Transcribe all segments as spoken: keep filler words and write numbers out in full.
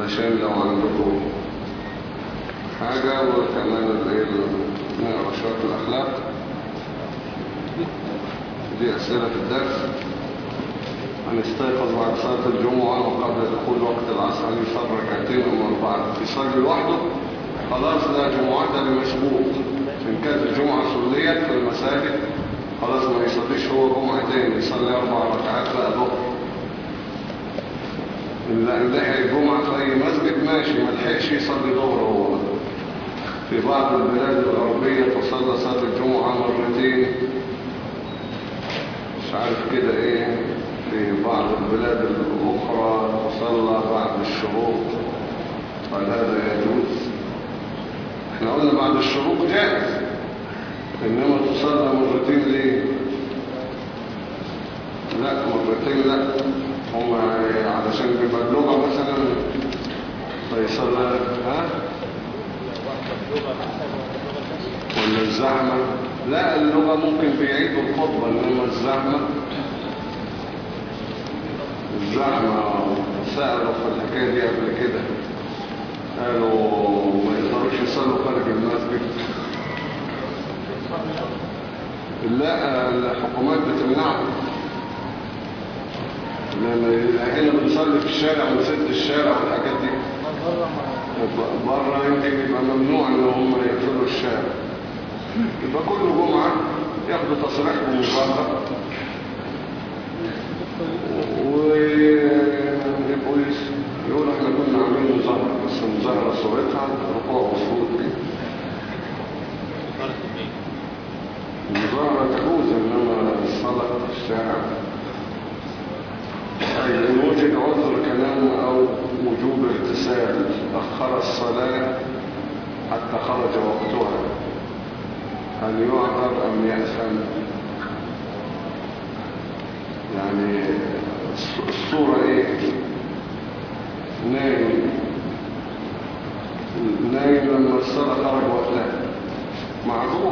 علشان لو عندكم حاجة. وكمان نقرأ شوية الأخلاق، دي أسئلة في الدرس. هنستيقظ بعد صلاة الجمعة وقبل دخول وقت العصر يصلي ركعتين أو أربعة، يصلي لوحده خلاص لا جمعة لمسبوق. إن كانت الجمعة صليت في المساجد خلاص ما يصليش هو جمعتين، يصلي أربع ركعات بقى ظهر. إن لحق الجمعة في أي مسجد ماشي، ما لحقش يصلي ظهر. هو في بعض البلاد الغربية تصلى صلاة الجمعة مرتين، مش عارف كده إيه. في بعض البلاد الأخرى تصلى بعد الشروق، قال هذا يجوز. احنا قلنا بعد الشروق جائز، إنما تصلى مرتين ليه؟ لا مرتين لا، هم علشان بيبقى اللغة مثلا فيصلى ها ولا الزحمة. لا اللغة ممكن بيعيدوا الخطبة، إنما الزحمة الزحمة سألوا في الحكاية دي قبل كده، قالوا ما يقدروش يصلوا خارج المسجد. لا الحكومات بتمنعهم، لأن هنا بنصلي في الشارع ونسد الشارع والحاجات دي. بره يمكن يبقى ممنوع ان هم يقفلوا الشارع، يبقى كل جمعة ياخدوا تصريح بمظاهرة ويبقوا يقولوا احنا كنا عاملين مظاهرة، بس المظاهرة صورتها ركوع وسجود كده. المظاهرة تجوز، انما الصلاة في الشارع. طيب إن وجد عذر كلام أو وجوب اغتسال أخر الصلاة حتى خرج وقتها، هل يعذر أم يأثم؟ يعني الصورة إيه؟ نايم نايم لما الصلاة خرج وقتها معذور،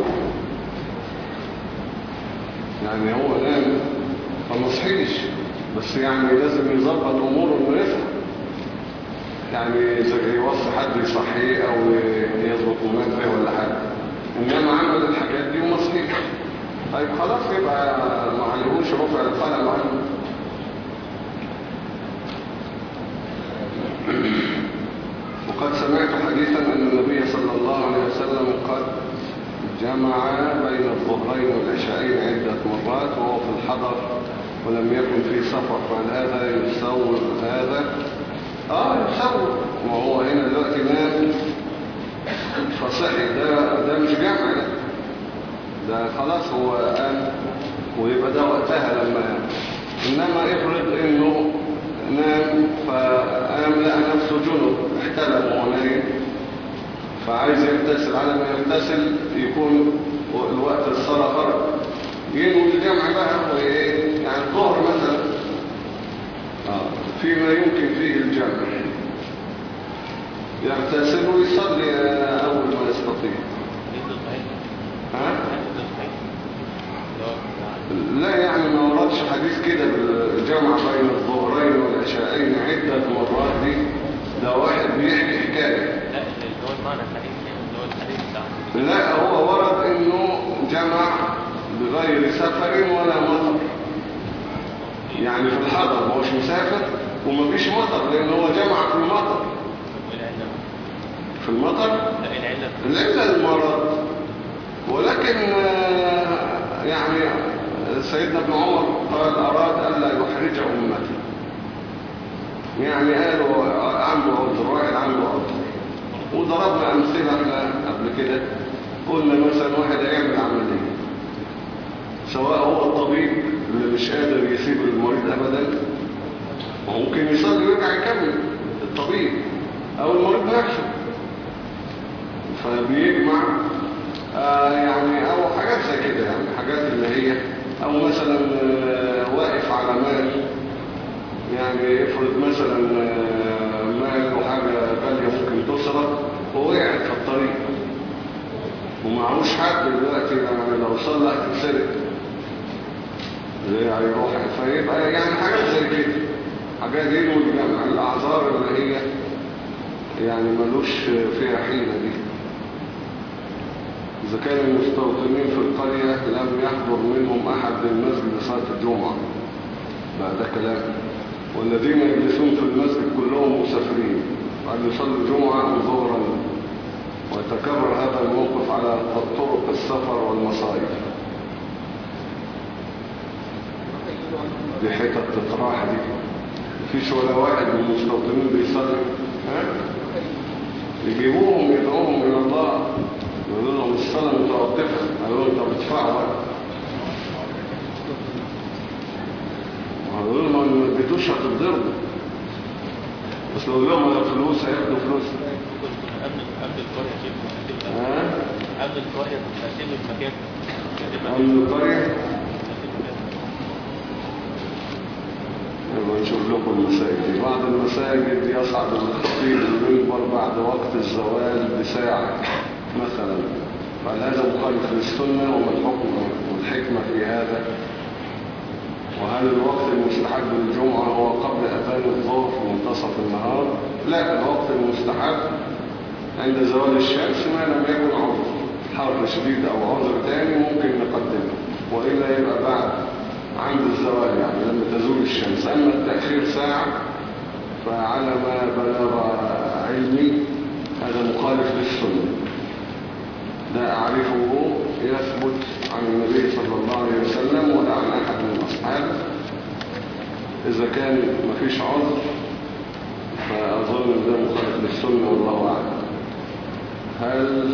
يعني هو نايم فمصحيش، بس يعني لازم يظبط أموره إنه يفهم. يعني إذا يوصي حد يصحيه أو يظبط منبه ولا حاجة، إنما عمل الحاجات دي ومصحيش، طيب خلاص يبقى ما عليهوش رفع القلم عنه. وقد سمعت حديثا أن النبي صلى الله عليه وسلم قد جمع بين الظهرين والعشاءين عدة مرات وهو في الحضر ولم يكن في سفر، فهذا يصور هذا اه يصور. ما هو هنا دلوقتي نام فصحي، ده ده مش جمع، ده ده خلاص هو قام ويبقى ده وقتها لما قام. انما افرض انه نام فقام لقى نفسه جنب احتلم وهو نايم فعايز يغتسل، على ما يغتسل يكون الوقت الصلاة خرج، ينوي الجمع بقى وايه، يعني الظهر مثلا آه. فيما يمكن فيه الجمع يغتسل ويصلي اول ما يستطيع. ها؟ لا يعني ما وردش حديث كده بالجمع بين الظهرين والعشاءين عدة مرات دي، ده واحد بيحكي حكاية. لا اللي هو المعنى الحديث اللي هو الحديث بتاعه. لا هو ورد انه جمع بغير سفر ولا مطر، يعني في الحضر ما هوش مسافر وما فيش مطر، لان هو جمع في المطر. في المطر العلة المرض، ولكن يعني سيدنا ابن عمر قال أراد ألا يحرج أمته، يعني قالوا عنده عذر، واحد عنده عذر. وضربنا أمثلة احنا قبل كده، قلنا مثلا واحد هيعمل عملية، سواء هو الطبيب اللي مش قادر يسيب المريض أبدا ممكن يصلي ويرجع يكمل الطبيب، أو المريض نفسه فبيجمع آه يعني، أو حاجات زي كده، يعني حاجات اللي هي، أو مثلا آه واقف على مال، يعني افرض مثلا آه مال وحاجة غالية ممكن تصرف ووقعت في الطريق ومعهوش حد دلوقتي، يعني لو صلى هتتسرق يعني يروح، فيبقى يعني حاجات زي كده، حاجات دي والجمع الأعذار اللي هي يعني ملوش فيها حيلة دي. إذا كان المستوطنين في القرية لم يحضر منهم أحد للمسجد لصلاة الجمعة بعد كلام، والذين يجلسون في المسجد كلهم مسافرين بعد يصلوا الجمعة ظهرا، ويتكرر هذا الموقف على طرق السفر والمصائف. دي حتة تطراح دي، مفيش ولا واحد من المستوطنين بيصلي. ها؟ يجيبوهم يدعوهم إلى الله، يقولوا لهم الصلاة متوقفة، قالوا لهم طب ادفعوا، قالوا لهم ما اديتوش هتتضربوا، بس لو لهم على فلوس هياخدوا فلوس. قبل قبل القرية شيء ها؟ قبل القرية تسيب المكان. قبل القرية يبقى نشوف لكم المساجد. بعض المساجد يصعد الخطيب المنبر بعد وقت الزوال بساعة مثلا، فهل هذا مخالف للسنة؟ وما الحكم والحكمة في هذا؟ وهل الوقت المستحب للجمعة هو قبل أذان الظهر في منتصف النهار؟ لا، الوقت المستحب عند زوال الشمس ما لم يكن عذر حر شديد أو عذر تاني ممكن نقدمه، وإلا يبقى بعد عند الزوال يعني لما تزول الشمس. أما التأخير ساعة فعلى ما بلغ علمي هذا مخالف للسنة. ده أعرفه يثبت عن النبي صلى الله عليه وسلم ولا عن أحد من أصحابه. إذا كان مفيش عذر فأظن ده مخالف للسنة والله أعلم. هل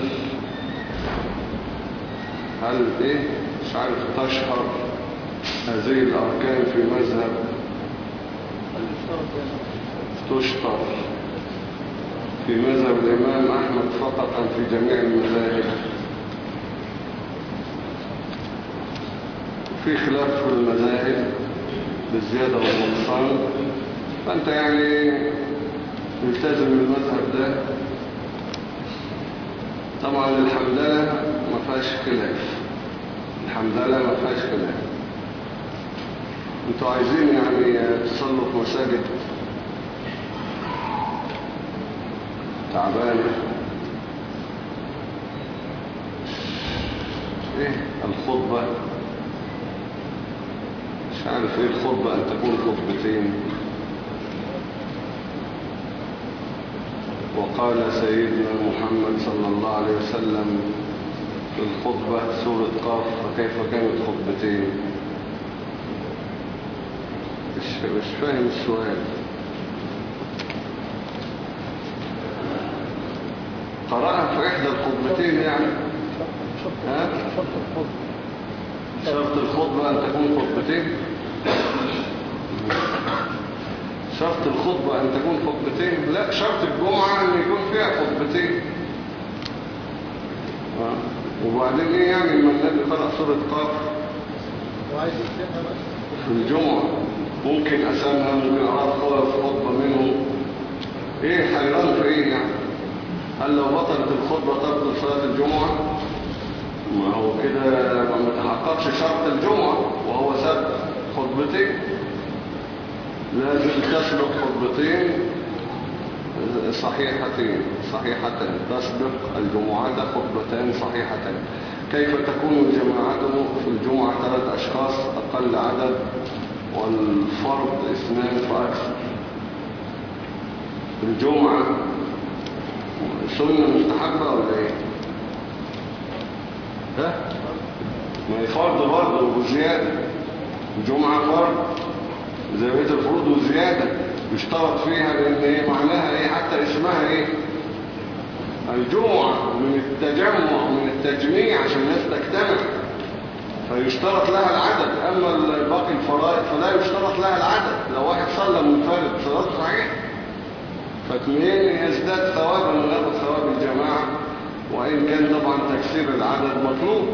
هل إيه مش عارف تشهر هذه الأركان في مذهب تشتر في مذهب الإمام أحمد فقط أم في جميع المذاهب؟ في خلاف في المذاهب بالزيادة والنقصان، فأنت يعني التزم المذهب ده. طبعا الحمدلله ما فيهاش خلاف، الحمدلله ما فيهاش خلاف. انتوا عايزين يعني تصلوا في مساجد تعبانة. ايه الخطبة؟ مش عارف ايه الخطبة، ان تكون خطبتين. وقال سيدنا محمد صلى الله عليه وسلم في الخطبة سورة قاف فكيف كانت خطبتين؟ مش, مش فاهم السؤال. قرأها في إحدى الخطبتين يعني. ها؟ شرط الخطبة أن تكون خطبتين. شرط الخطبة أن تكون خطبتين؟ لا، شرط الجمعة أن يكون فيها خطبتين. وبعدين إيه يعني لما النبي قرأ سورة قاف وعايز يسمعها بس في الجمعة ممكن أسمها، ممكن أعرف خطبة منهم. إيه حيران في إيه يعني؟ هل لو بطلت الخطبة تبطل صلاة الجمعة؟ ما هو كده ما تحققش شرط الجمعة وهو سبب خطبتين. لازم تسبق خطبتين صحيحتين صحيحتين تسبق الجمعة خطبتين صحيحتين. كيف تكون جماعته في الجمعة ثلاث أشخاص أقل عدد والفرد اثنان فأكثر؟ الجمعة سنة مستحبة ولا ايه؟ ها؟ ما هي فرض برضه وزيادة. الجمعة فرض زي بقية الفروض وزيادة يشترط فيها، لأن ايه معناها ايه حتى اسمها ايه؟ الجمعة من التجمع من التجميع عشان الناس تجتمع، فيشترط لها العدد. أما باقي الفرائض فلا يشترط لها العدد. لو واحد صلى منفرد صلاته صحيح، فاثنين يزداد ثوابا من غير ثواب الجماعة، وإن كان طبعا تكسير العدد مطلوب.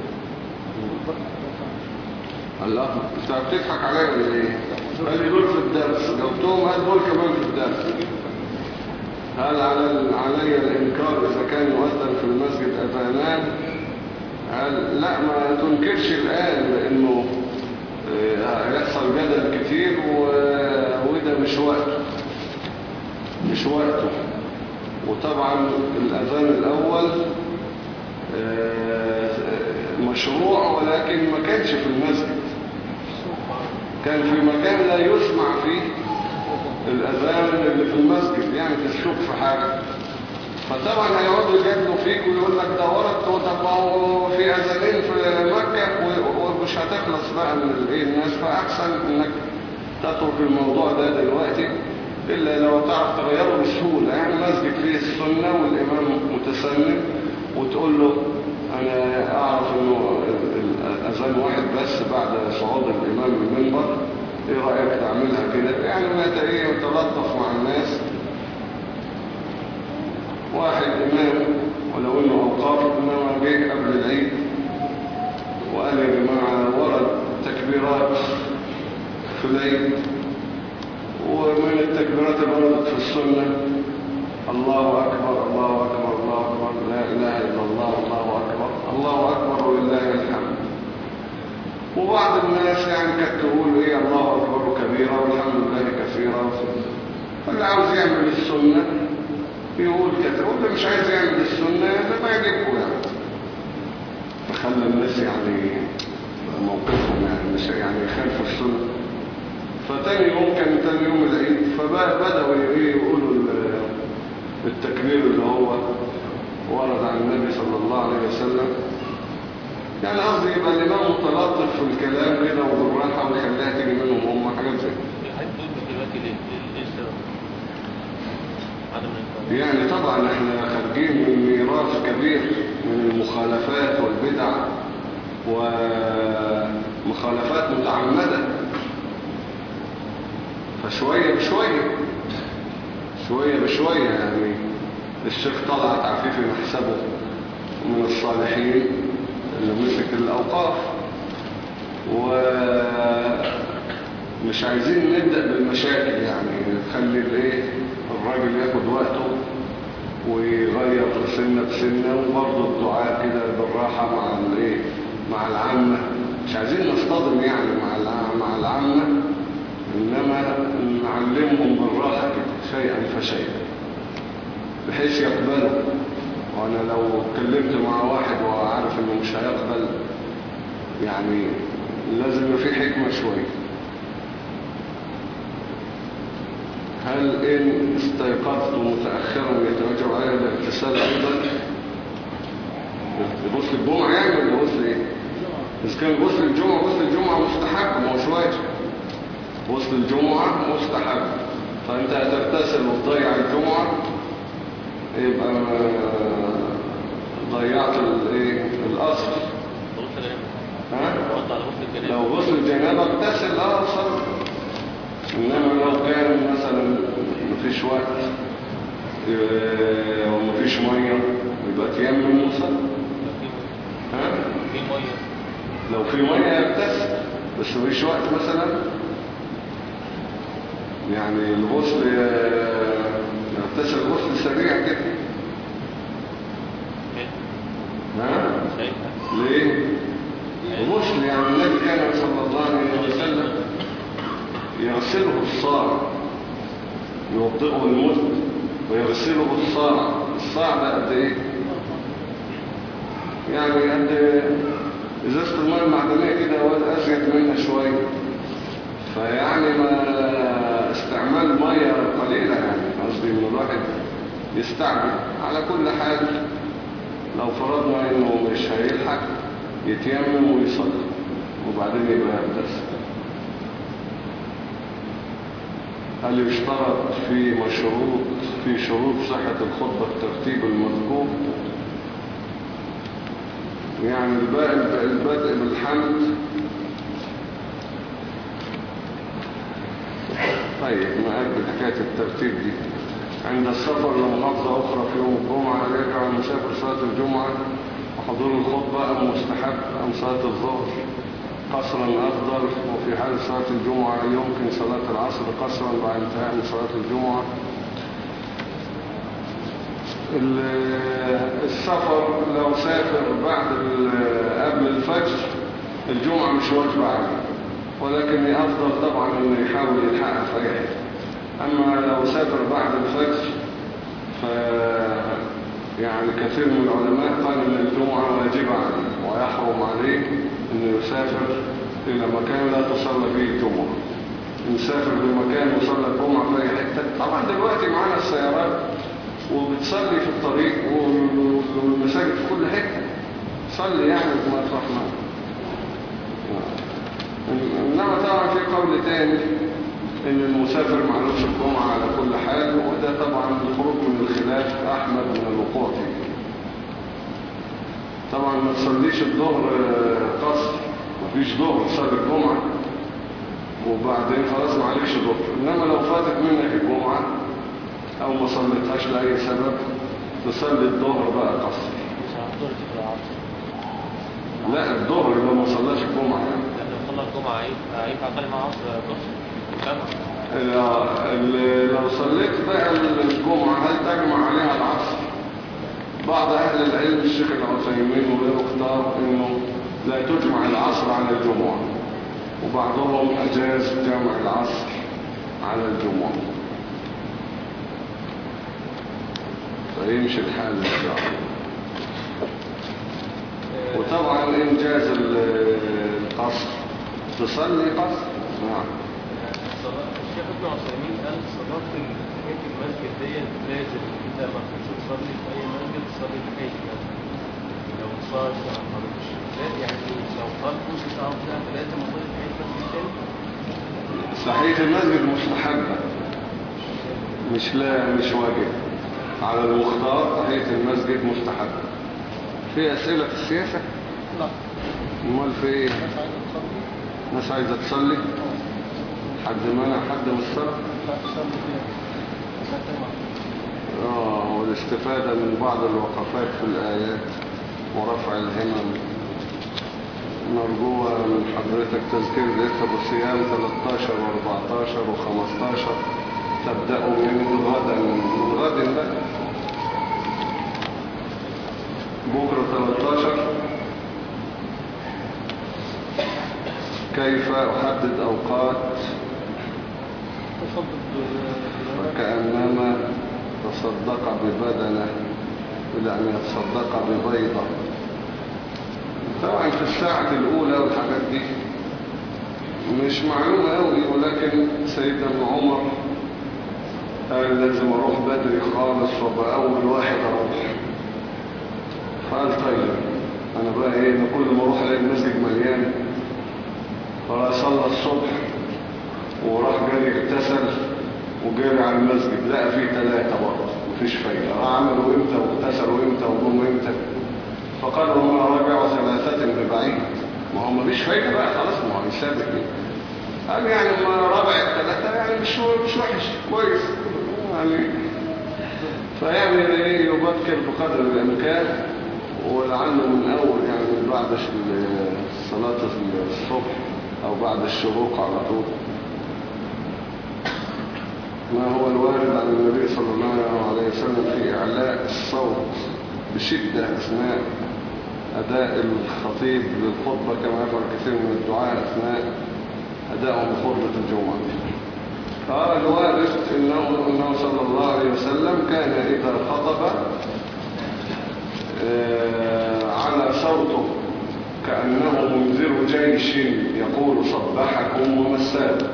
الله، انت بتضحك عليا ولا ايه؟ قال دول في الدرس جاوبتهم، هل دول كمان في الدرس؟ هل على علي الإنكار إذا كان يؤذن في المسجد أذانان؟ هل لا، ما تنكرش الآن، لأنه هيحصل جدل كتير وده مش وقته مش وقته وطبعا الأذان الأول مشروع ولكن ما كانش في المسجد، كان في مكان لا يسمع فيه الأذان اللي في المسجد، يعني تشك في حاجة. فطبعا هيقعدوا يجادلوا فيك ويقول لك ده ورد وطبعوا في أذانين في مكة ومش هتخلص بقى من الايه الناس. فأحسن انك تترك الموضوع ده دلوقتي، إلا لو تعرف تغيره بسهولة. يعني مسجد فيه السنة والإمام متسنن وتقول له أنا أعرف أنه الأذان واحد بس بعد صعود الإمام من المنبر، إيه رأيك تعملها كده؟ يعني ما يتلطف مع الناس. واحد إمام ولو أنه أوقاف إنما جه قبل العيد وقال يا جماعة ورد تكبيرات في العيد، ومن التكبيرات اللي وردت في السنة الله أكبر الله أكبر الله أكبر لا إله إلا الله الله أكبر الله أكبر ولله الحمد. وبعض الناس يعني كانت تقول إيه الله أكبر كبيرا والحمد لله كثيرا. فاللي عاوز يعمل السنة يقول كده، واللي مش عايز يعمل السنة ده ما يجيبه يعني. فخلى الناس يعني موقفهم يعني مش يعني يخالفوا السنة. فتاني يوم كان تاني يوم العيد فبدأوا يقولوا التكبير اللي هو ورد عن النبي صلى الله عليه وسلم. يعني قصدي يبقى الإمام متلطف في الكلام كده وبالراحة ويخليها تيجي منهم هم حاجات زي يعني. طبعا احنا خارجين من ميراث كبير من المخالفات والبدع ومخالفات متعمدة. فشوية بشوية شوية بشوية يعني الشيخ طلعت عفيفي محسبه من الصالحين اللي مسك الأوقاف، ومش عايزين نبدأ بالمشاكل يعني نخلي الايه الراجل ياخد وقته ويغير سنة بسنة، وبرضه الدعاء كده بالراحة مع الايه مع العامة. مش عايزين نصطدم يعني مع مع العامة، إنما نعلمهم بالراحة كده شيئا فشيئا بحيث يقبلوا. وأنا لو اتكلمت مع واحد وعارف إنه مش هيقبل يعني لازم يبقى في حكمة شوية. هل إن استيقظت متأخرا يتوجب علي الاغتسال أيضا؟ غسل الجمعة يعني ولا غسل إيه؟ إذا كان غسل الجمعة غسل الجمعة مستحب ما هوش واجب. غسل الجمعة مستحب، فأنت هتغتسل وتضيع الجمعة يبقى ضيعت الايه الاصل. ها؟ لو غسل الجنابة اغتسل اه صل. انما لو كان مثلا مفيش وقت ومفيش ميه يبقى تيمم وصل. ها؟ في ميه لو في ميه يغتسل بس مفيش وقت مثلا يعني الغسل يغتسل غسل سريع كده. ها؟ ليه؟ الغسل يعني النبي كان صلى الله عليه وسلم يغسله الصاع يوضئه المد ويغسله الصاع. الصاع ده قد ايه؟ يعني قد ازازة الماء المعدنية كده ولا ازيد منها شوية. فيعني ما استعمال مية قليلة يعني قصدي ان الواحد يستعمل على كل حال. لو فرضنا انه مش هيلحق يتيمم ويصلي وبعدين يبقى يغتسل. هل يشترط في مشروط في شروط صحة الخطبة الترتيب المذكور؟ يعني البدء بالحمد. طيب نأجل حكاية الترتيب دي. عند السفر لمحافظة أخرى في يوم الجمعة هل يجعل المسافر صلاة الجمعة وحضور الخطبة أم مستحب أم صلاة الظهر قصرا أفضل؟ وفي حال صلاة الجمعة يمكن صلاة العصر قصرا بعد انتهاء من صلاة الجمعة. السفر لو سافر بعد قبل الفجر الجمعة مش واجبة عليه، ولكن أفضل طبعا أنه يحاول يلحقها في أي حته. أما لو سافر بعد الفجر ف يعني كثير من العلماء قال ان الجمعة واجبة عليه ويحرم عليه انه يسافر الى مكان لا تصلى فيه الجمعة. نسافر لمكان وصلى الجمعة في اي حتة. طبعا دلوقتي معانا السيارات وبتصلي في الطريق والمساجد في كل حتة، صلي يعني بما ترحمه. انما طبعا في قول تاني ان المسافر معلوش الجمعة على كل حال، وده طبعا الخروج من الخلاف احمد من الوقوع فيه. طبعا ما تصليش الظهر قصر، مفيش ظهر تصلي الجمعة وبعدين خلاص معلش ظهر. انما لو فاتت منك الجمعة او ما صليتهاش لاي سبب تصلي الظهر بقى قصر. لا الظهر لو ما صلاش الجمعة يعني لو صلى الجمعة هينفع اصلي مع عصر قصر؟ لو صليت بقى الجمعة هل تجمع عليها العصر؟ بعض أهل العلم الشيخ العثيمين وغيره اختار إنه لا تجمع العصر على الجمعة، وبعضهم أجاز جمع العصر على الجمعة، فيمشي الحال إن شاء الله. وطبعا إن جاز القصر تصلي قصر. نعم. الشيخ ابن عثيمين قال صلاة تحية المسجد دي لازم إذا ما كنتش تصلي في أي مسجد تصلي تحية المسجد. لو صار ما خرجش يعني لو خرج نص ساعة وبتاع لازم أصلي تحية المسجد تاني. تحية المسجد مستحبة مش لا مش واجب. على المختار تحية المسجد مستحبة. في أسئلة في السياسة؟ لا. امال في ايه؟ ناس عايزة تصلي؟ حد منع حد من الصلاة؟ لا تصلي فيها. اه والاستفادة من بعض الوقفات في الآيات ورفع الهمم. نرجوها من حضرتك تذكير الإخوة بالصيام ثلاثة عشر وأربعة عشر وخمسة عشر تبدأوا من غدا من غد بقى بكرة ثلاثة عشر. كيف أحدد أوقات فكأنما تصدق ببدنه إلى أن يتصدق ببيضة. طبعا في الساعة الأولى والحاجات دي مش معلومة أوي، ولكن سيدنا ابن عمر قال لازم أروح بدري خالص وابقى أول واحد أروح. فقال طيب أنا بقى إيه كل ما أروح ألاقي المسجد مليان، فراح صلى الصبح وراح جاري اغتسل وجاري على المسجد لقى فيه ثلاثة برضه مفيش فايدة. عملوا امتى واغتسلوا امتى وجم امتى؟ فقال وما رجعوا ثلاثة ببعيد. ما هو مفيش فايدة بقى خلاص، ما هو يسابق ايه. قال يعني ما ربع الثلاثة يعني مش مش وحش كويس يعني. فيعني ايه يبكر بقدر الامكان، ولعله من اول يعني من بعد صلاة الصبح او بعد الشروق على طول. ما هو الوارد عن النبي صلى الله عليه وسلم في إعلاء الصوت بشدة أثناء أداء الخطيب للخطبة كما يفعل كثير من الدعاء أثناء أدائهم بخطبة الجمعة؟ قال الوارد إنه, إنه صلى الله عليه وسلم كان إذا خطب على صوته كأنه منذر جيش يقول صبحكم ومساكم،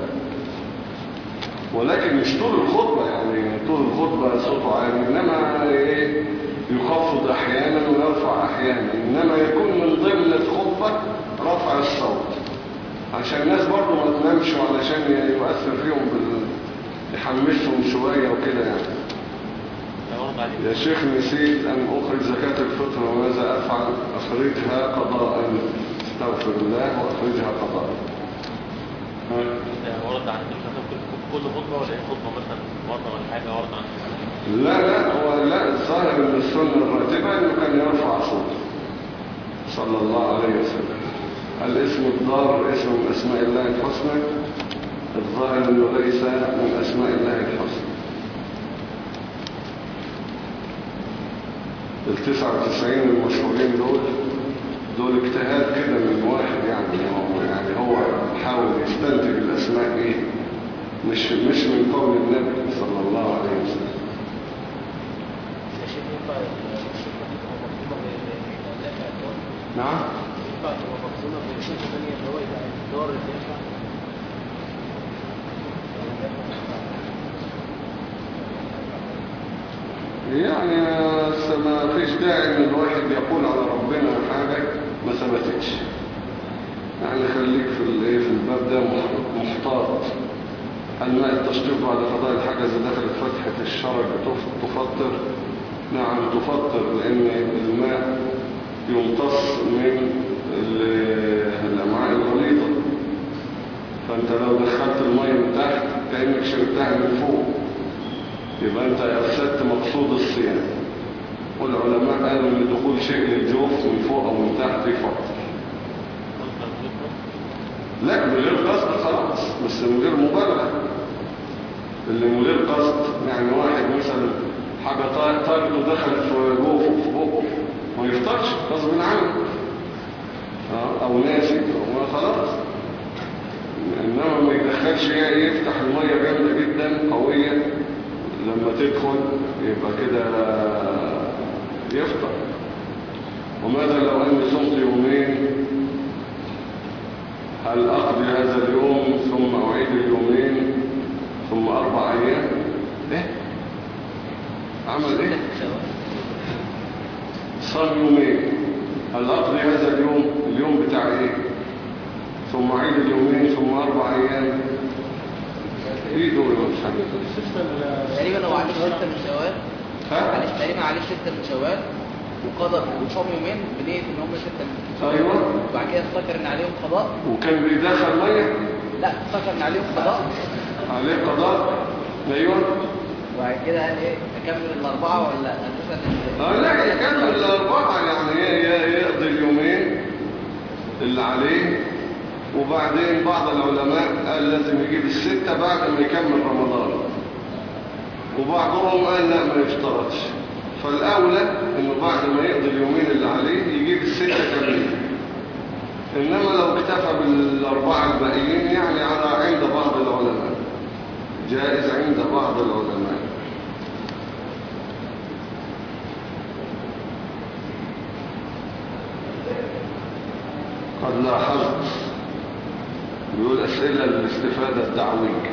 ولكن مش طول الخطبة يعني طول الخطبة صوته عالي، إنما إيه يخفض أحيانا ويرفع أحيانا، إنما يكون من ضمن الخطبة رفع الصوت عشان الناس برضو ما تنامش وعلشان يؤثر فيهم بال... يحمسهم شوية وكده يعني. يا شيخ نسيت أن أخرج زكاة الفطر وماذا أفعل؟ أخرجها قضاء. استغفر الله وأخرجها قضاء. ورد عن كل خطبة ولا ايه خطبة مثلا مرة ولا حاجة ورد عن لا لا هو لا الظاهر من السنة الراتبة انه كان يرفع صوته صلى الله عليه وسلم. الاسم الضار اسم من اسماء الله الحسنى، الظاهر انه ليس من اسماء الله الحسنى. التسعة وتسعين المشهورين دول دول اجتهاد كده من واحد يعني هو يعني هو حاول يستنتج الاسماء ايه، مش مش من قول النبي صلى الله عليه وسلم. شيخ ينفع الشركة دي تبقى مفهومة بالدافع الدار؟ نعم. ينفع تبقى مفهومة بشركة ثانية اللي هو يبقى الدار الدافع؟ يعني ما فيش داعي ان الواحد يقول على ربنا حاجة ما ثبتتش. يعني خليك في الايه في الباب ده محتاط. هل ماء التشطيب بعد قضاء الحاجة اذا دخلت فتحة الشرج تفطر؟ نعم تفطر، لان الماء يمتص من الامعاء الغليظة، فانت لو دخلت المية من تحت كأنك شربتها من فوق، يبقى انت افسدت مقصود الصيام. والعلماء قالوا ان دخول شيء للجوف من فوق او من تحت يفطر. لا من غير قصد خلاص، بس من غير مبالغه. اللي من غير قصد يعني واحد مثلا حاجه طارت ودخلت في جوفه في بقه ما يفطرش غصب عنه، او ناسي او خلاص. انما ما يدخلش يعني يفتح الميه جامده جدا قويه لما تدخل يبقى كده يفطر. وماذا لو أني صمت يومين؟ هل أقضي هذا اليوم ثم أعيد اليومين ثم أربع أيام؟ إيه؟ عمل إيه؟ صام يومين، هل أقضي هذا اليوم اليوم بتاع إيه؟ ثم أعيد اليومين ثم أربع أيام؟ ايه دول تقريبا لو عليه ستة من شوال، معلش تقريبا عليه ستة من شوال وقضى وصام يومين بنية ان هم ستة من شوال. ايوه. وبعد كده افتكر ان عليهم قضاء. وكان بيدخل ميه؟ لا افتكر ان عليهم قضاء. عليه قضاء. ايوه. وبعد كده قال ايه اكمل الاربعة ولا اساسا؟ اه لا يكمل الاربعة، يعني يقضي اليومين اللي عليه، وبعدين بعض العلماء قال لازم يجيب الستة بعد ما يكمل رمضان، وبعضهم قال لا ما يشترطش. فالأولى انه بعد ما يقضي اليومين اللي عليه يجيب الستة كاملين. انما لو اكتفى بالاربعة الباقيين يعني على عند بعض العلماء جائز، عند بعض العلماء. قد لاحظت، بيقول أسئلة للاستفادة الدعوية،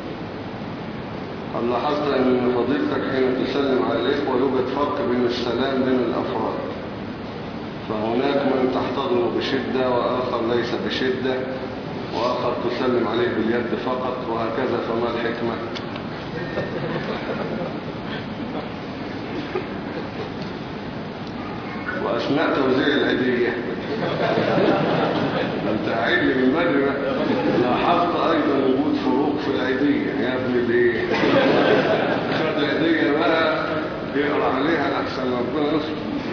قد لاحظت أن فضيلتك حين تسلم على الإخوة يوجد فرق بين السلام بين الأفراد، فهناك من تحتضن بشدة وآخر ليس بشدة، وآخر تسلم عليه باليد فقط، وهكذا، فما الحكمة؟ وأثناء توزيع العيدية انت عيد لي من بدري بقى. لاحظت ايضا وجود فروق في العيدية يا ابني ليه؟ خد عيدية بقى يقرأ عليها لأحسن ربنا يصبر.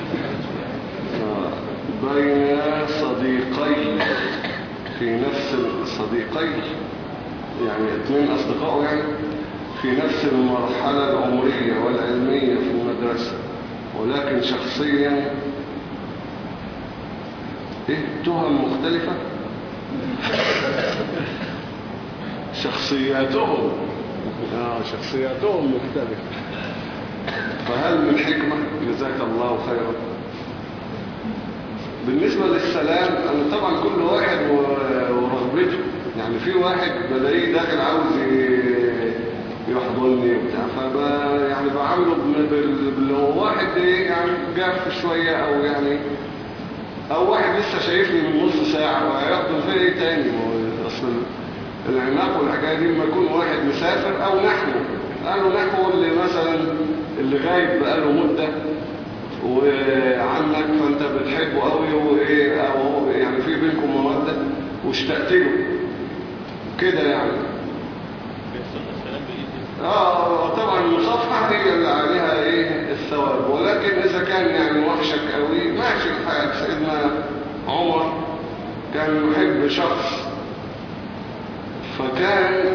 بين صديقين في نفس الصديقين، يعني اثنين اصدقاء يعني في نفس المرحلة العمرية والعلمية في المدرسة، ولكن شخصيا ايه تهم مختلفة شخصياتهم آه شخصياتهم مختلفة. فهل من حكمة؟ جزاك الله خيرا. بالنسبة للسلام أنا طبعا كل واحد ورغبته، يعني في واحد بلاقيه داخل عاوز يحضني وبتاع، فبا يعني بعامله باللي هو واحد ايه يعني جاف شوية، او يعني او واحد لسه شايفني من نص ساعة وهيحضن فيه ايه تاني. اصل العناق والحكاية دي لما يكون واحد مسافر او نحن قالوا نحو اللي مثلا اللي غايب بقاله مدة وعنك فانت بتحبه قوي وايه، او يعني في بينكم مودة واشتقت له كده يعني. اه طبعا المصافحة هي اللي عليها ايه الثواب، ولكن اذا كان يعني وحشك قوي ماشي الحال. سيدنا عمر كان يحب شخص فكان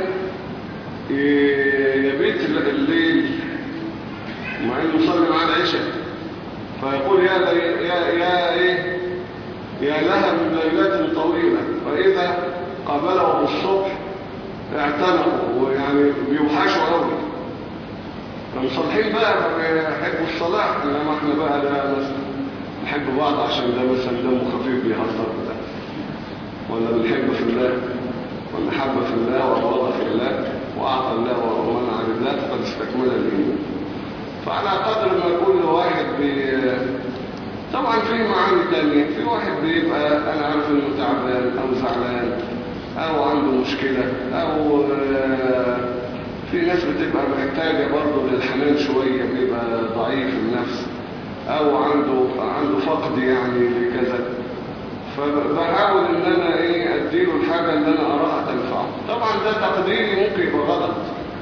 يبيت الليل مع انه يصلي معاه العشاء، فيقول يا يا يا ايه يا لها من ليلات طويلة، فاذا قابله الصبح اعتنقوا ويعني بيوحشوا قوي. فمصلحين بقى بيحبوا الصلاة احنا بقى ده مثلا نحب بعض عشان ده مثلا دمه خفيف بيهزر بتاع، ولا بنحب في الله، ولا حب في الله وأبغض في الله وأعطى الله ومنع لله فقد استكمل الإيمان. فعلى قدر ما كل واحد بي... طبعا في معاني تانية. في واحد بيبقى أنا عارف إنه تعبان أو زعلان أو عنده مشكلة، أو في ناس بتبقى محتاجة برضه للحنان شوية، بيبقى ضعيف النفس أو عنده عنده فقد يعني لكذا، فبحاول إن أنا إيه أديله الحاجة اللي أنا أراها تنفعه. طبعا ده تقديري ممكن يبقى غلط،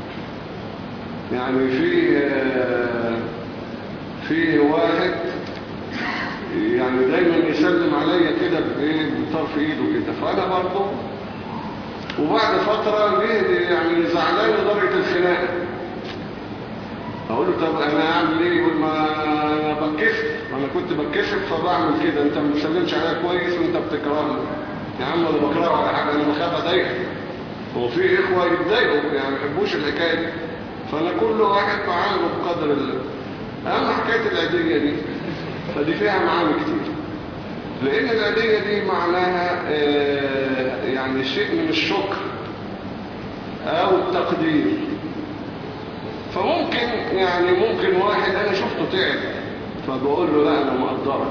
يعني في في واحد يعني دايما يسلم عليا كده بطرف ايده كده، فانا برضه وبعد فترة جه يعني زعلان لدرجة الخناقة، اقول له طب انا اعمل ايه؟ يقول ما انا بتكسف، انا كنت بتكسف فبعمل كده، انت ما بتسلمش عليا كويس وانت بتكرهني. يا عم انا بكرهه على حاجة، انا بخاف اضايقك. هو في اخوة يتضايقوا يعني ما يحبوش الحكاية دي، فانا كل واحد بعامله بقدر الله. اهم حكاية العيدية دي فدي فيها معاني كتير، لان العيدية دي معناها يعني شيء من الشكر او التقدير. فممكن يعني ممكن واحد انا شفته تعب فبقول له لا انا مقدرك.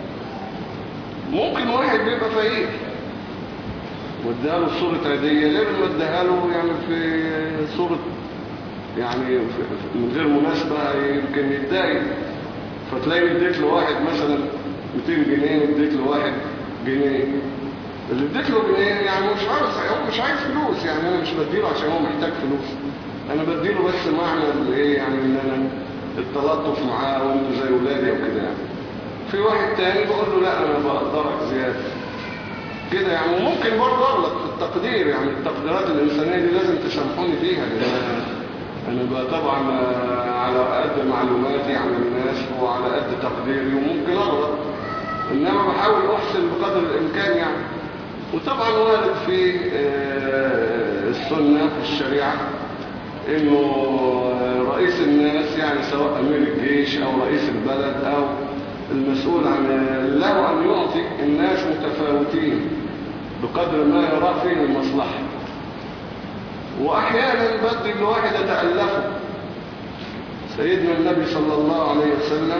ممكن واحد بيبقى فقير واديها له صورة عيدية غير ما اديها له يعني في صورة يعني من غير مناسبة يمكن يتضايق، فتلاقي اديت له واحد مثلا مئتين جنيه واديت له واحد جنيه، اللي اديت له جنيه يعني مش عايز، هو مش عايز فلوس، يعني انا مش بديله عشان هو محتاج فلوس، انا بديله بس معنى الايه يعني ان انا التلطف معاه وانتوا زي ولادي وكده يعني. في واحد تاني بقول له لا انا بقدرك زياده كده يعني. وممكن برضه اغلط في التقدير، يعني التقديرات الانسانيه دي لازم تسامحوني فيها، لان انا بقى طبعا على قد معلوماتي عن الناس وعلى قد تقديري وممكن اغلط، انما بحاول احسن بقدر الامكان يعني. وطبعا وارد في السنه في الشريعه انه رئيس الناس يعني سواء امير الجيش او رئيس البلد او المسؤول عن له ان يعطي الناس متفاوتين بقدر ما يرى فيه المصلحه. واحيانا بدي الواحد يتألفه. سيدنا النبي صلى الله عليه وسلم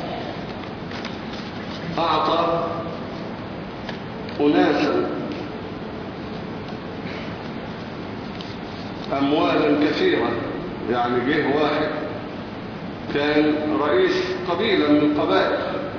اعطى اناسا اموالا كثيرة، يعني جه واحد كان رئيس قبيلة من القبائل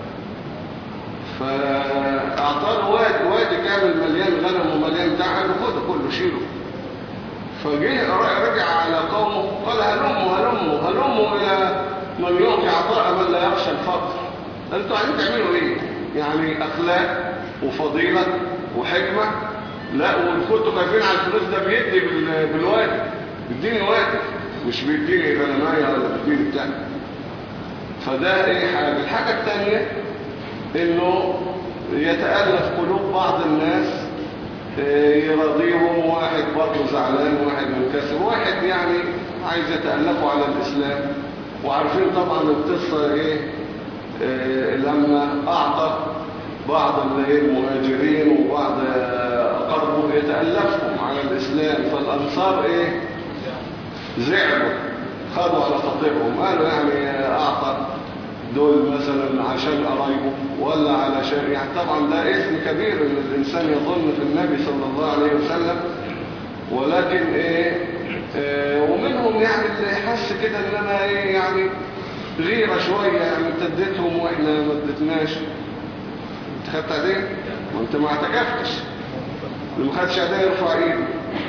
فاعطاه وادي وادي كامل مليان غنم ومليان تعب وخده كله شيله. فجه رجع على قومه قال هلموا هلموا هلموا الى من يعطي عطاء من لا يخشى الفقر. انتوا عايزين تعملوا ايه؟ يعني اخلاق وفضيلة وحكمة؟ لا وكنتوا خايفين على الفلوس، ده بيدي بالوادي، بيديني وادي مش بيديني غنمايه ولا بيديني بتاع. فده ايه حاجه. الحاجه الثانيه انه يتألف قلوب بعض الناس، يرضيهم، واحد برضه زعلان واحد منكسر، واحد يعني عايز يتألفوا على الإسلام. وعارفين طبعا القصة ايه إيه لما أعطى بعض المهاجرين وبعض أقربوا يتألفهم على الإسلام، فالأنصار ايه زعلوا خدوا على خاطرهم، قالوا يعني أعطى دول مثلا عشان قرايبه ولا علشان يعني. طبعا ده اسم كبير ان الانسان يظن في النبي صلى الله عليه وسلم، ولكن ايه آه ومنهم يعني اللي حس كده ان انا ايه يعني غيرة شوية، يعني انت اديتهم واحنا ما اديتناش. انت خدت عدين وانت ما اعتكفتش، اللي ما خدش عدين يرفع ايده.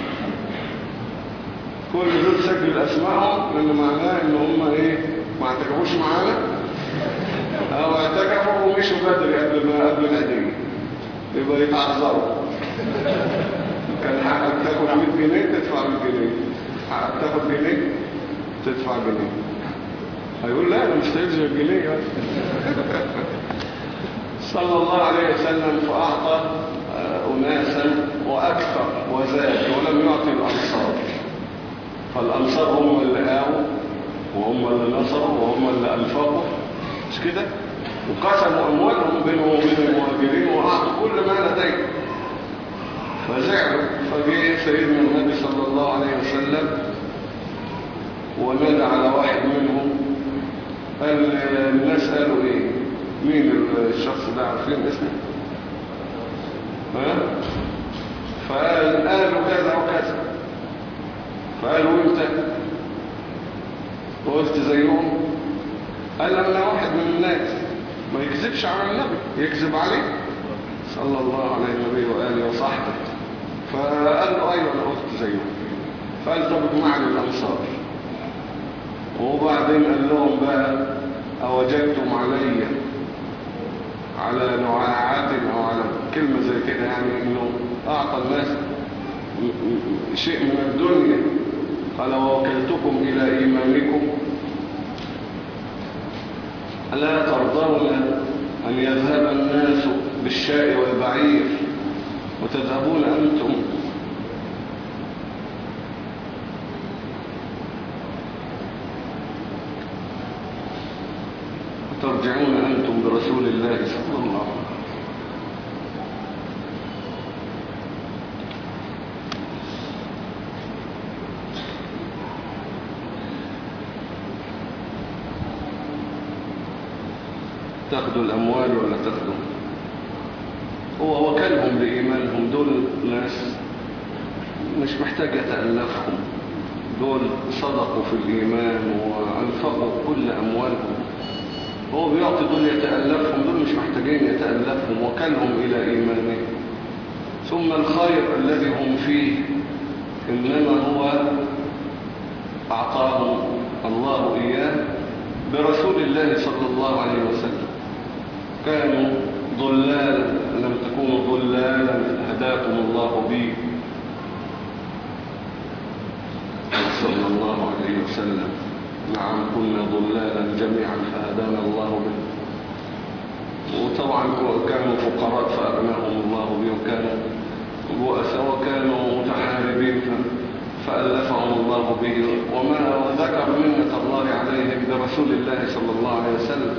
كل دول سجل اسمائهم لان معناه ان هم ايه ما اعتكفوش معانا او اعتكفوا ومشوا بدري قبل ما قبل العيدية، يبقى يتعذروا. كان حقك تاخد مية جنيه تدفع مية جنيه، حقك تاخد جنيه تدفع جنيه. هيقول لا انا مش هيجي الجنيه. صلى الله عليه وسلم فاعطى اناسا واكثر وزاد ولم يعطي الانصار. فالانصار هم اللي قاووا وهم اللي نصروا وهم اللي انفقوا مش كده؟ وقسموا أموالهم بينهم وبين المهاجرين وأعطوا كل ما لديهم، فزعلوا. فجاء سيدنا النبي صلى الله عليه وسلم ونادى على واحد منهم، قال الناس قالوا ايه؟ مين الشخص ده؟ عارفين اسمه؟ ها؟ فقال قالوا كذا وكذا. فقالوا انت وقلت زيهم؟ قال انا واحد من الناس. ما يكذبش على النبي، يكذب عليه صلى الله عليه النبي وآله وصحبه. فقال له ايوه انا قلت زيهم. فقال طب اجمعني الانصار. وبعدين قال لهم بقى اوجدتم علي على نعاعات او على كلمة زي كده، يعني انه اعطى الناس شيء من الدنيا. قال ووكلتكم الى ايمانكم ألا ترضون أن يذهب الناس بالشاء والبعير وتذهبون أنتم وترجعون أنتم برسول الله صلى الله عليه وسلم. تاخدوا الأموال ولا تاخدوا؟ هو وكلهم لإيمانهم. دول ناس مش محتاج يتألفهم، دول صدقوا في الإيمان وأنفقوا كل أموالهم. هو بيعطي دول يتألفهم، دول مش محتاجين يتألفهم، وكلهم إلى إيمانهم. ثم الخير الذي هم فيه إنما هو أعطاهم الله إياه برسول الله صلى الله عليه وسلم. كانوا ضلالا، لم تكونوا ضلالا هداكم الله به صلى الله عليه وسلم. نعم كنا ضلالا جميعا فهدانا الله به. وطبعا كانوا فقراء فأغناهم الله به، وكانوا بؤساء وكانوا متحاربين فألفهم الله به. وما ذكر منة الله عليهم برسول الله صلى الله عليه وسلم.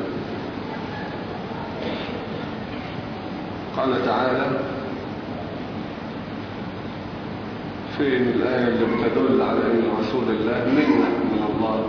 قال تعالى فين الآية اللي بتدل على أن رسول الله منة من الله؟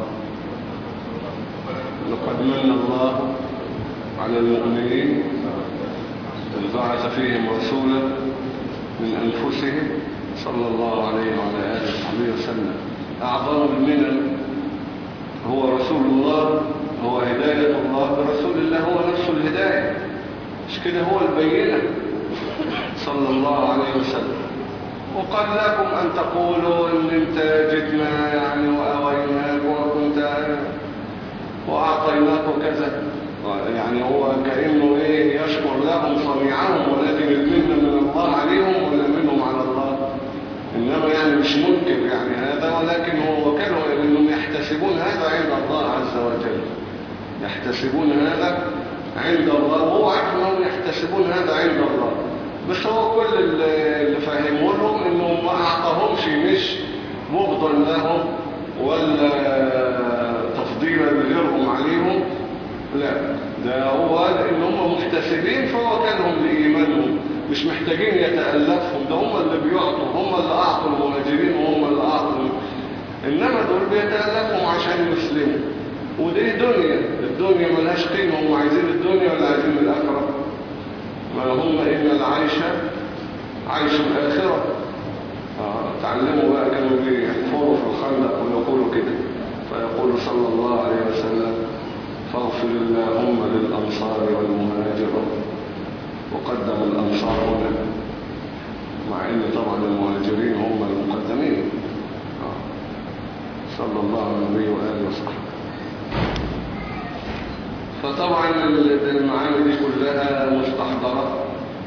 لقد من الله على المؤمنين إذ بعث فيهم رسولا من أنفسهم صلى الله عليه وعلى آله وصحبه وسلم. أعظم المنن هو رسول الله، هو هداية الله برسول الله، هو نفس الهداية. مش كده؟ هو البينة صلى الله عليه وسلم. وقال لكم أن تقولوا أن انت جدنا يعني وأويناك وكنت وأعطيناك كذا، يعني هو كأنه إيه يشكر لهم صنيعهم، ولكن المنة من الله عليهم ولا منهم على الله. إنما يعني مش منكر يعني هذا، ولكن هو كانوا إنهم يحتسبون هذا عند الله عز وجل، يحتسبون هذا عند الله، وهو عارف أنهم يحتسبون هذا عند الله. بس هو كل اللي فهموا لهم إنه ما أعطاهمش مش بغضا لهم ولا تفضيلا لغيرهم عليهم، لا، ده هو إن هم محتسبين فهو كانهم لإيمانهم، مش محتاجين يتألفهم، ده هم اللي بيعطوا، هم اللي أعطوا المهاجرين وهم اللي أعطوا. إنما دول بيتألفهم عشان يسلموا، ودي دنيا، الدنيا ملهاش قيمة. هم عايزين الدنيا ولا عايزين الآخرة؟ ما هم إن العيش عيش الآخرة. آه. تعلموا بقى، كانوا بيحفروا في الخندق ويقولوا كده، فيقول صلى الله عليه وسلم فاغفر اللهم للأنصار والمهاجر، وقدم الأنصار هنا، مع ان طبعا المهاجرين هم المقدمين. آه. صلى الله على النبي وآله وصحبه. فطبعا المعاني دي كلها مستحضرة،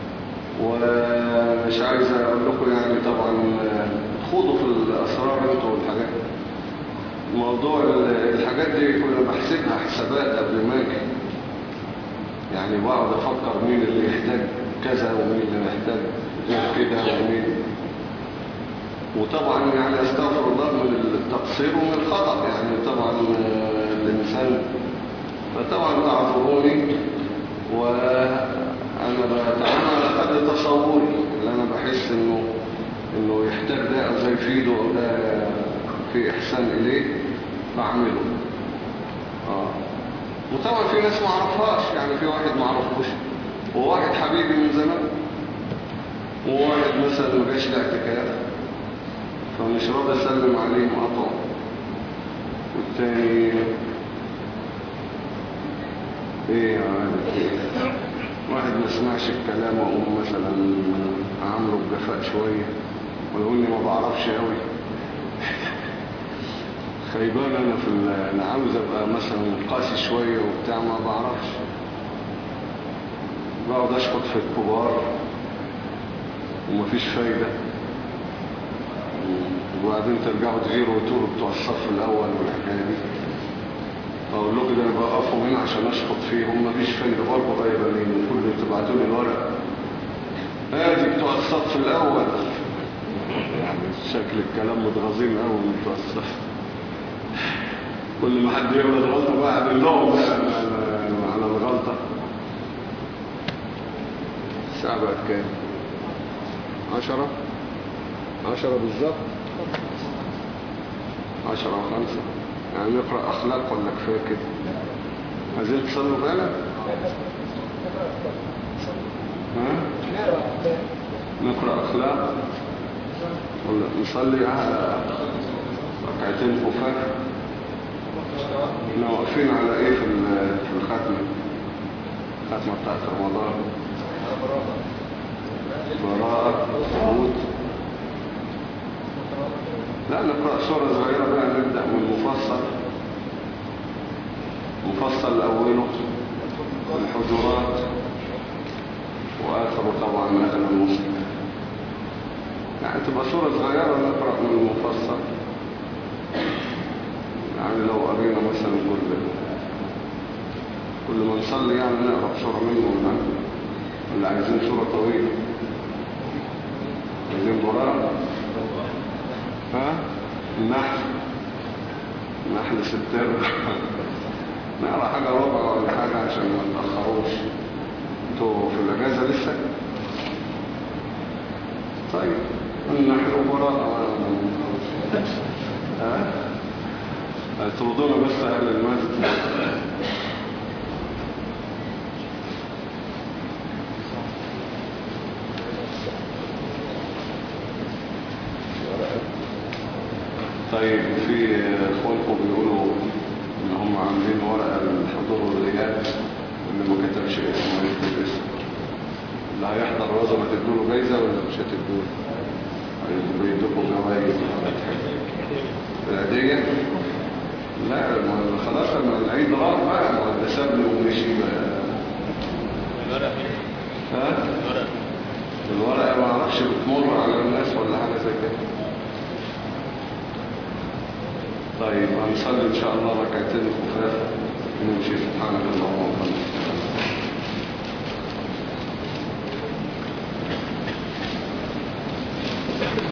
ومش عايز اقول لكم يعني طبعا تخوضوا في الاسرار انتوا والحاجات. موضوع الحاجات دي كنا بحسبها حسابات قبل ما اجي، يعني بقعد افكر مين اللي يحتاج كذا ومين اللي يحتاج غير كده ومين، وطبعا يعني استغفر الله من التقصير ومن الخطأ، يعني طبعا الانسان، فطبعا اعذروني يعلموني وأنا بتعامل على قدر تصوري اللي أنا بحس إنه إنه يحتاج ده أو زي يفيده أو ده في إحسان إليه بعمله. آه. وطبعا في ناس ما عرفهاش، يعني في واحد ما عرفوش وواحد حبيبي من زمان وواحد مثلا ما جاش لاعتكاف فمش راضي اسلم عليه مقطع، والتاني ايه يعني واحد ما سمعش الكلام واقوم مثلا عامله بجفاء شويه ويقول لي ما بعرفش قوي. خيبان انا في انا عاوز ابقى مثلا قاسي شويه وبتاع ما بعرفش، بقعد اشخط في الكبار ومفيش فايده، وبعدين ترجعوا تغيروا وتقولوا بتوع الصف الاول والحكايه دي. اقول لكم ده انا بقفهم هنا عشان اشخط فيهم مفيش فايده برضه غايبه لي، المفروض تبعتوا لي الورق ادي بتوع الصف الاول. يعني شكل الكلام متغاظين قوي من بتوع الصف، كل ما حد يغلط غلطه بقى اعمل لهم على الغلطه. الساعه بقت كام؟ عشرة عشرة بالظبط، عشرة وخمسة. يعني نقرأ أخلاق ولا كفاية كده؟ عايزين تصلوا فعلا؟ ها؟ نقرأ أخلاق ولا نصلي ركعتين خفاف؟ احنا واقفين على ايه في في الختمة؟ الختمة بتاعت رمضان براءة عود. لا نقرأ سورة صغيرة بقى، نبدأ من المفصل. مفصل أوله الحجرات وآخره طبعا مثلا المسلم، يعني تبقى سورة صغيرة نقرأ من المفصل. يعني لو قرينا مثلا كل كل ما نصلي يعني نقرأ سورة منه ونعمل، اللي عايزين سورة طويلة عايزين براءة. ها؟ النحل النحل ستر نقرأ حاجة ربع ولا حاجة عشان ما نتأخروش. انتوا في الأجازة لسه؟ طيب النحل وبراءة. ها؟ هترضونا بس أهل المسجد. طيب في اخوانكم بيقولوا ان هم عاملين ورقه للحضور والغياب اللي ما كتبش اسمه يكتب اسمه. اللي هيحضر رازه ما تدوا له جايزه ولا مش هتدوا له؟ بيدوكوا جوائز العاديه؟ لا خلاص لما العيد راح بقى ما ده ساب له ومشي بقى. الورقه ها؟ الورقه الورقه ما اعرفش بتمر على الناس ولا حاجه زي كده. طيب هنصلي ان شاء الله ركعتين خفاف ونمشي. سبحانك اللهم وبحمدك.